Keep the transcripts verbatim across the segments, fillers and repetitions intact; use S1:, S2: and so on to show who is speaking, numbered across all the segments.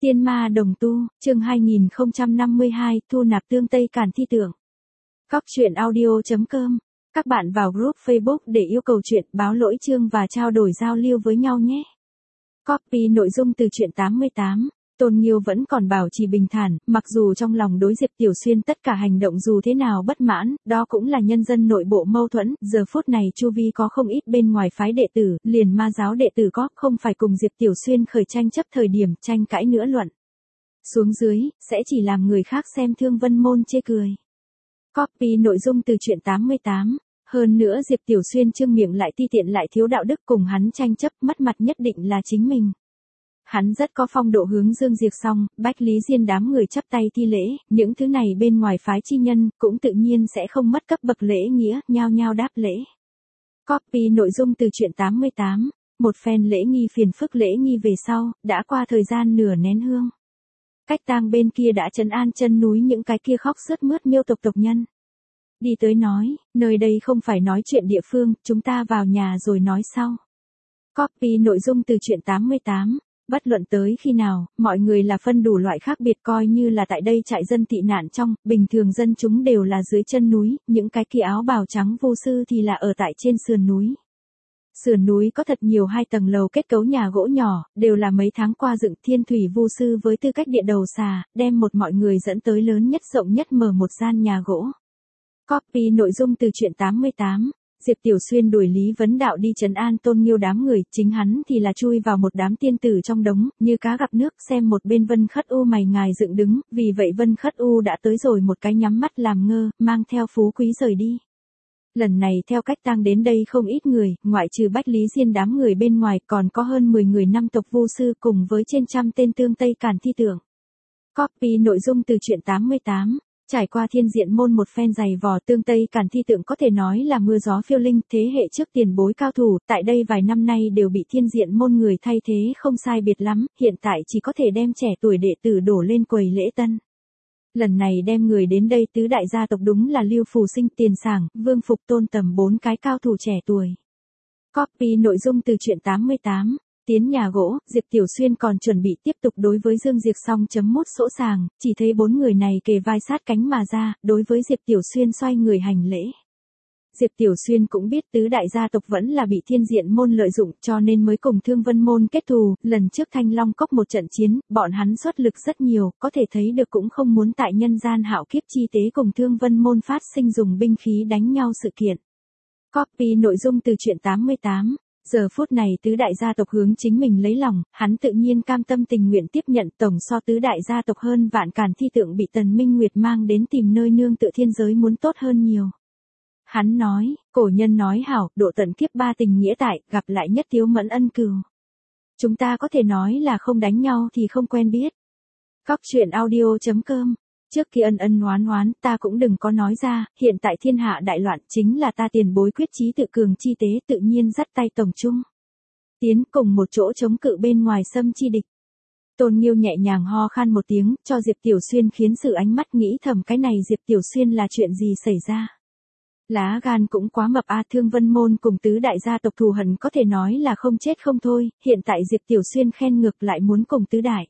S1: Tiên ma đồng tu, chương hai nghìn không trăm năm mươi hai, thu nạp tương Tây Càn Thi Tưởng. Góc truyện audio chấm com. Các bạn vào group Facebook để yêu cầu truyện, báo lỗi chương và trao đổi giao lưu với nhau nhé. Copy nội dung từ truyện tám mươi tám. Tôn Nghiêu vẫn còn bảo trì bình thản, mặc dù trong lòng đối Diệp Tiểu Xuyên tất cả hành động dù thế nào bất mãn, đó cũng là nhân dân nội bộ mâu thuẫn, giờ phút này chu vi có không ít bên ngoài phái đệ tử, liền ma giáo đệ tử có, không phải cùng Diệp Tiểu Xuyên khởi tranh chấp thời điểm, tranh cãi nữa luận. Xuống dưới, sẽ chỉ làm người khác xem Thương Vân Môn chê cười. Copy nội dung từ truyện tám mươi tám. Hơn nữa Diệp Tiểu Xuyên trương miệng lại ti tiện lại thiếu đạo đức cùng hắn tranh chấp, mất mặt nhất định là chính mình. Hắn rất có phong độ hướng Dương Diệp xong, Bách Lý Diên đám người chắp tay thi lễ, những thứ này bên ngoài phái chi nhân, cũng tự nhiên sẽ không mất cấp bậc lễ nghĩa, nhao nhao đáp lễ. Copy nội dung từ truyện tám mươi tám, một phen lễ nghi phiền phức lễ nghi về sau, đã qua thời gian nửa nén hương. Cách tang bên kia đã trấn an chân núi những cái kia khóc sướt mướt miêu tộc tộc nhân. Đi tới nói, nơi đây không phải nói chuyện địa phương, chúng ta vào nhà rồi nói sau. Copy nội dung từ truyện tám mươi tám. Bất luận tới khi nào, mọi người là phân đủ loại khác biệt coi như là tại đây trại dân tị nạn trong, bình thường dân chúng đều là dưới chân núi, những cái kia áo bào trắng vô sư thì là ở tại trên sườn núi. Sườn núi có thật nhiều hai tầng lầu kết cấu nhà gỗ nhỏ, đều là mấy tháng qua dựng Thiên Thủy vô sư với tư cách địa đầu xà, đem một mọi người dẫn tới lớn nhất rộng nhất mở một gian nhà gỗ. Copy nội dung từ truyện tám mươi tám. Diệp Tiểu Xuyên đuổi Lý Vấn Đạo đi trấn an Tôn Nghiêu đám người, chính hắn thì là chui vào một đám tiên tử trong đống, như cá gặp nước, xem một bên Vân Khất U mày ngài dựng đứng, vì vậy Vân Khất U đã tới rồi một cái nhắm mắt làm ngơ, mang theo phú quý rời đi. Lần này theo cách tang đến đây không ít người, ngoại trừ Bách Lý Diên đám người bên ngoài còn có hơn mười người năm tộc vô sư cùng với trên trăm tên tương Tây Càn Thi Tưởng. Copy nội dung từ truyện tám mươi tám. Trải qua Thiên Diện Môn một phen dày vò, tương Tây Càn Thi Tượng có thể nói là mưa gió phiêu linh, thế hệ trước tiền bối cao thủ, tại đây vài năm nay đều bị Thiên Diện Môn người thay thế không sai biệt lắm, hiện tại chỉ có thể đem trẻ tuổi đệ tử đổ lên quầy lễ tân. Lần này đem người đến đây tứ đại gia tộc đúng là Lưu Phù Sinh, Tiền Sảng, Vương Phục Tôn tầm bốn cái cao thủ trẻ tuổi. Copy nội dung từ truyện tám mươi tám. Tiến nhà gỗ, Diệp Tiểu Xuyên còn chuẩn bị tiếp tục đối với Dương Diệp xong chấm mút sỗ sàng, chỉ thấy bốn người này kề vai sát cánh mà ra, đối với Diệp Tiểu Xuyên xoay người hành lễ. Diệp Tiểu Xuyên cũng biết tứ đại gia tộc vẫn là bị Thiên Diện Môn lợi dụng cho nên mới cùng Thương Vân Môn kết thù, lần trước Thanh Long Cốc một trận chiến, bọn hắn xuất lực rất nhiều, có thể thấy được cũng không muốn tại nhân gian hạo kiếp chi tế cùng Thương Vân Môn phát sinh dùng binh khí đánh nhau sự kiện. Copy nội dung từ truyện tám mươi tám. Giờ phút này tứ đại gia tộc hướng chính mình lấy lòng, hắn tự nhiên cam tâm tình nguyện tiếp nhận tổng so tứ đại gia tộc hơn vạn Càn Thi Tượng bị Tần Minh Nguyệt mang đến tìm nơi nương tựa thiên giới muốn tốt hơn nhiều. Hắn nói, cổ nhân nói hảo, độ tận kiếp ba tình nghĩa tại, gặp lại nhất thiếu mẫn ân cừu. Chúng ta có thể nói là không đánh nhau thì không quen biết. Góc truyện audio chấm com. Trước khi ân ân oán oán, ta cũng đừng có nói ra, hiện tại thiên hạ đại loạn chính là ta tiền bối quyết chí tự cường chi tế tự nhiên dắt tay tổng chung. Tiến cùng một chỗ chống cự bên ngoài xâm chi địch. Tôn Nghiêu nhẹ nhàng ho khan một tiếng, cho Diệp Tiểu Xuyên khiến sự ánh mắt nghĩ thầm cái này Diệp Tiểu Xuyên là chuyện gì xảy ra. Lá gan cũng quá mập a, Thương Vân Môn cùng tứ đại gia tộc thù hận có thể nói là không chết không thôi, hiện tại Diệp Tiểu Xuyên khen ngược lại muốn cùng tứ đại.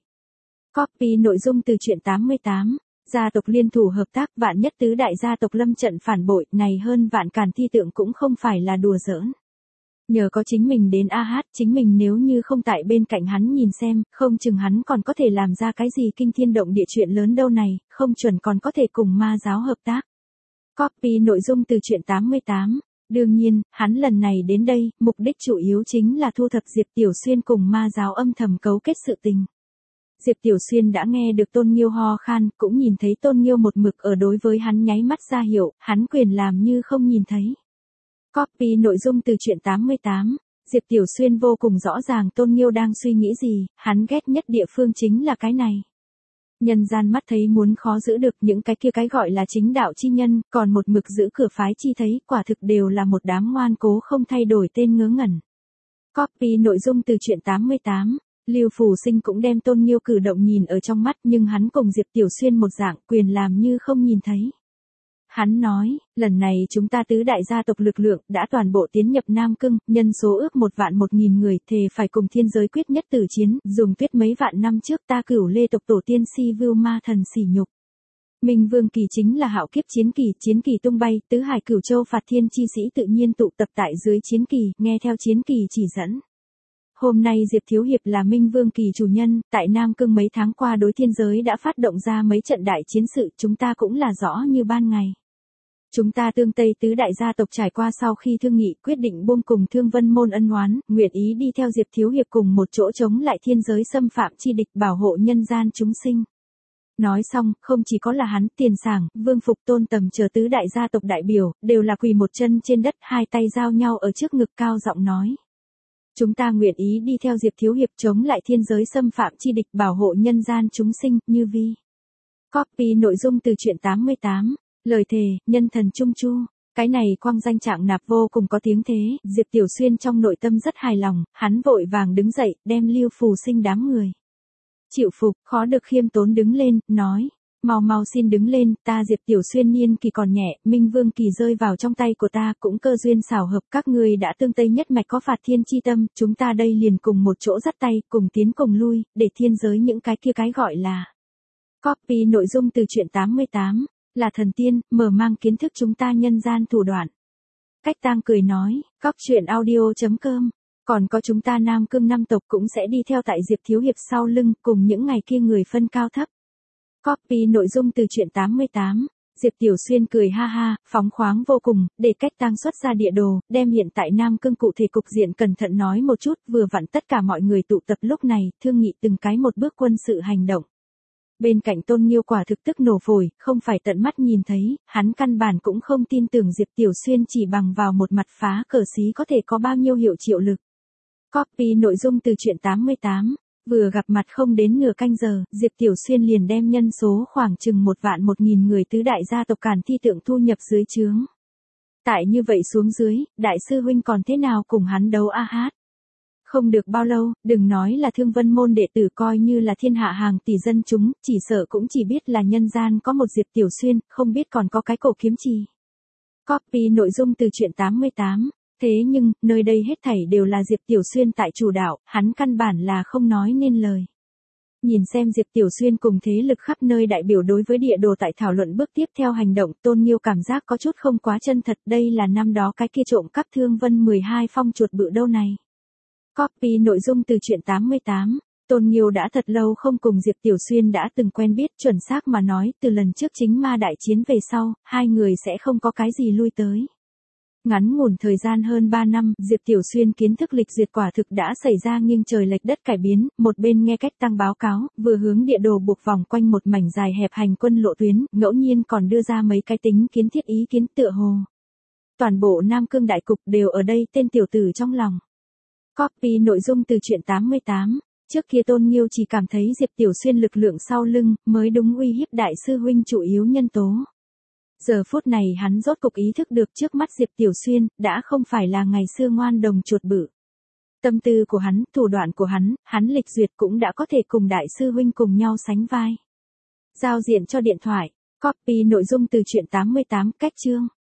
S1: Copy nội dung từ truyện tám mươi tám. Gia tộc liên thủ hợp tác, vạn nhất tứ đại gia tộc lâm trận phản bội, này hơn vạn Càn Thi Tượng cũng không phải là đùa giỡn. Nhờ có chính mình đến a hát, chính mình nếu như không tại bên cạnh hắn nhìn xem, không chừng hắn còn có thể làm ra cái gì kinh thiên động địa chuyện lớn đâu này, không chuẩn còn có thể cùng ma giáo hợp tác. Copy nội dung từ truyện tám mươi tám. Đương nhiên, hắn lần này đến đây, mục đích chủ yếu chính là thu thập Diệp Tiểu Xuyên cùng ma giáo âm thầm cấu kết sự tình. Diệp Tiểu Xuyên đã nghe được Tôn Nghiêu ho khan, cũng nhìn thấy Tôn Nghiêu một mực ở đối với hắn nháy mắt ra hiệu, hắn quyền làm như không nhìn thấy. Copy nội dung từ truyện tám mươi tám. Diệp Tiểu Xuyên vô cùng rõ ràng Tôn Nghiêu đang suy nghĩ gì, hắn ghét nhất địa phương chính là cái này. Nhân gian mắt thấy muốn khó giữ được những cái kia cái gọi là chính đạo chi nhân, còn một mực giữ cửa phái chi thấy, quả thực đều là một đám ngoan cố không thay đổi tên ngớ ngẩn. Copy nội dung từ truyện tám mươi tám. Lưu Phù Sinh cũng đem Tôn Nghiêu cử động nhìn ở trong mắt nhưng hắn cùng Diệp Tiểu Xuyên một dạng quyền làm như không nhìn thấy. Hắn nói, lần này chúng ta tứ đại gia tộc lực lượng đã toàn bộ tiến nhập Nam Cương, nhân số ước một vạn một nghìn người, thề phải cùng thiên giới quyết nhất tử chiến, dùng tuyết mấy vạn năm trước ta cửu lê tộc tổ tiên si vưu ma thần sỉ nhục. Minh Vương Kỳ chính là hạo kiếp chiến kỳ, chiến kỳ tung bay, tứ hải cửu châu phạt thiên chi sĩ tự nhiên tụ tập tại dưới chiến kỳ, nghe theo chiến kỳ chỉ dẫn. Hôm nay Diệp Thiếu Hiệp là Minh Vương Kỳ chủ nhân, tại Nam Cương mấy tháng qua đối thiên giới đã phát động ra mấy trận đại chiến sự, chúng ta cũng là rõ như ban ngày. Chúng ta tương Tây tứ đại gia tộc trải qua sau khi thương nghị quyết định buông cùng Thương Vân môn ân oán, nguyện ý đi theo Diệp Thiếu Hiệp cùng một chỗ chống lại thiên giới xâm phạm chi địch, bảo hộ nhân gian chúng sinh. Nói xong, không chỉ có là hắn, Tiền Sảng, Vương Phục, Tôn Tầm chờ tứ đại gia tộc đại biểu, đều là quỳ một chân trên đất, hai tay giao nhau ở trước ngực, cao giọng nói. Chúng ta nguyện ý đi theo Diệp Thiếu Hiệp chống lại thiên giới xâm phạm chi địch, bảo hộ nhân gian chúng sinh, như vi. Copy nội dung từ truyện tám mươi tám, lời thề, nhân thần trung chu. Cái này quang danh trạng nạp vô cùng có tiếng thế, Diệp Tiểu Xuyên trong nội tâm rất hài lòng, hắn vội vàng đứng dậy, đem Lưu Phù Sinh đám người chịu phục, khó được khiêm tốn đứng lên, nói, mau mau xin đứng lên, ta Diệp Tiểu Xuyên niên kỳ còn nhẹ, Minh Vương Kỳ rơi vào trong tay của ta, cũng cơ duyên xảo hợp, các ngươi đã tương Tây nhất mạch có phạt thiên chi tâm, chúng ta đây liền cùng một chỗ dắt tay, cùng tiến cùng lui, để thiên giới những cái kia cái gọi là. Copy nội dung từ truyện tám mươi tám, là thần tiên, mở mang kiến thức chúng ta nhân gian thủ đoạn. Cách Tang cười nói, cóc truyện audio chấm com. Còn có chúng ta Nam Cương năm tộc cũng sẽ đi theo tại Diệp Thiếu Hiệp sau lưng, cùng những ngày kia người phân cao thấp. Copy nội dung từ truyện tám mươi tám, Diệp Tiểu Xuyên cười ha ha, phóng khoáng vô cùng, để Cách Tang xuất ra địa đồ, đem hiện tại Nam Cương cụ thể cục diện cẩn thận nói một chút, vừa vặn tất cả mọi người tụ tập lúc này, thương nghị từng cái một bước quân sự hành động. Bên cạnh Tôn Nghiêu quả thực tức nổ phổi, không phải tận mắt nhìn thấy, hắn căn bản cũng không tin tưởng Diệp Tiểu Xuyên chỉ bằng vào một mặt phá cờ xí có thể có bao nhiêu hiệu triệu lực. Copy nội dung từ truyện tám mươi tám, vừa gặp mặt không đến nửa canh giờ, Diệp Tiểu Xuyên liền đem nhân số khoảng chừng một vạn một nghìn người tứ đại gia tộc Càn Thi Tượng thu nhập dưới trướng. Tại như vậy xuống dưới, đại sư huynh còn thế nào cùng hắn đấu a hát? Không được bao lâu, đừng nói là Thương Vân môn đệ tử, coi như là thiên hạ hàng tỷ dân chúng, chỉ sợ cũng chỉ biết là nhân gian có một Diệp Tiểu Xuyên, không biết còn có cái cổ kiếm trì. Copy nội dung từ truyện tám mươi tám. Thế nhưng, nơi đây hết thảy đều là Diệp Tiểu Xuyên tại chủ đạo, hắn căn bản là không nói nên lời. Nhìn xem Diệp Tiểu Xuyên cùng thế lực khắp nơi đại biểu đối với địa đồ tại thảo luận bước tiếp theo hành động, Tôn Nghiêu cảm giác có chút không quá chân thật, đây là năm đó cái kia trộm cắp Thương Vân mười hai phong chuột bự đâu này. Copy nội dung từ truyện tám mươi tám. Tôn Nghiêu đã thật lâu không cùng Diệp Tiểu Xuyên đã từng quen biết, chuẩn xác mà nói, từ lần trước chính ma đại chiến về sau, hai người sẽ không có cái gì lui tới. Ngắn ngủn thời gian hơn ba năm, Diệp Tiểu Xuyên kiến thức lịch duyệt quả thực đã xảy ra nghiêng trời lệch đất cải biến, một bên nghe Cách Tang báo cáo, vừa hướng địa đồ buộc vòng quanh một mảnh dài hẹp hành quân lộ tuyến, ngẫu nhiên còn đưa ra mấy cái tính kiến thiết ý kiến tựa hồ. Toàn bộ Nam Cương đại cục đều ở đây tên tiểu tử trong lòng. Copy nội dung từ truyện tám mươi tám, trước kia Tôn Nghiêu chỉ cảm thấy Diệp Tiểu Xuyên lực lượng sau lưng, mới đúng uy hiếp đại sư huynh chủ yếu nhân tố. Giờ phút này hắn rốt cục ý thức được trước mắt Diệp Tiểu Xuyên, đã không phải là ngày xưa ngoan đồng chuột bự. Tâm tư của hắn, thủ đoạn của hắn, hắn lịch duyệt cũng đã có thể cùng đại sư huynh cùng nhau sánh vai. Giao diện cho điện thoại, copy nội dung từ truyện tám mươi tám, cách chương.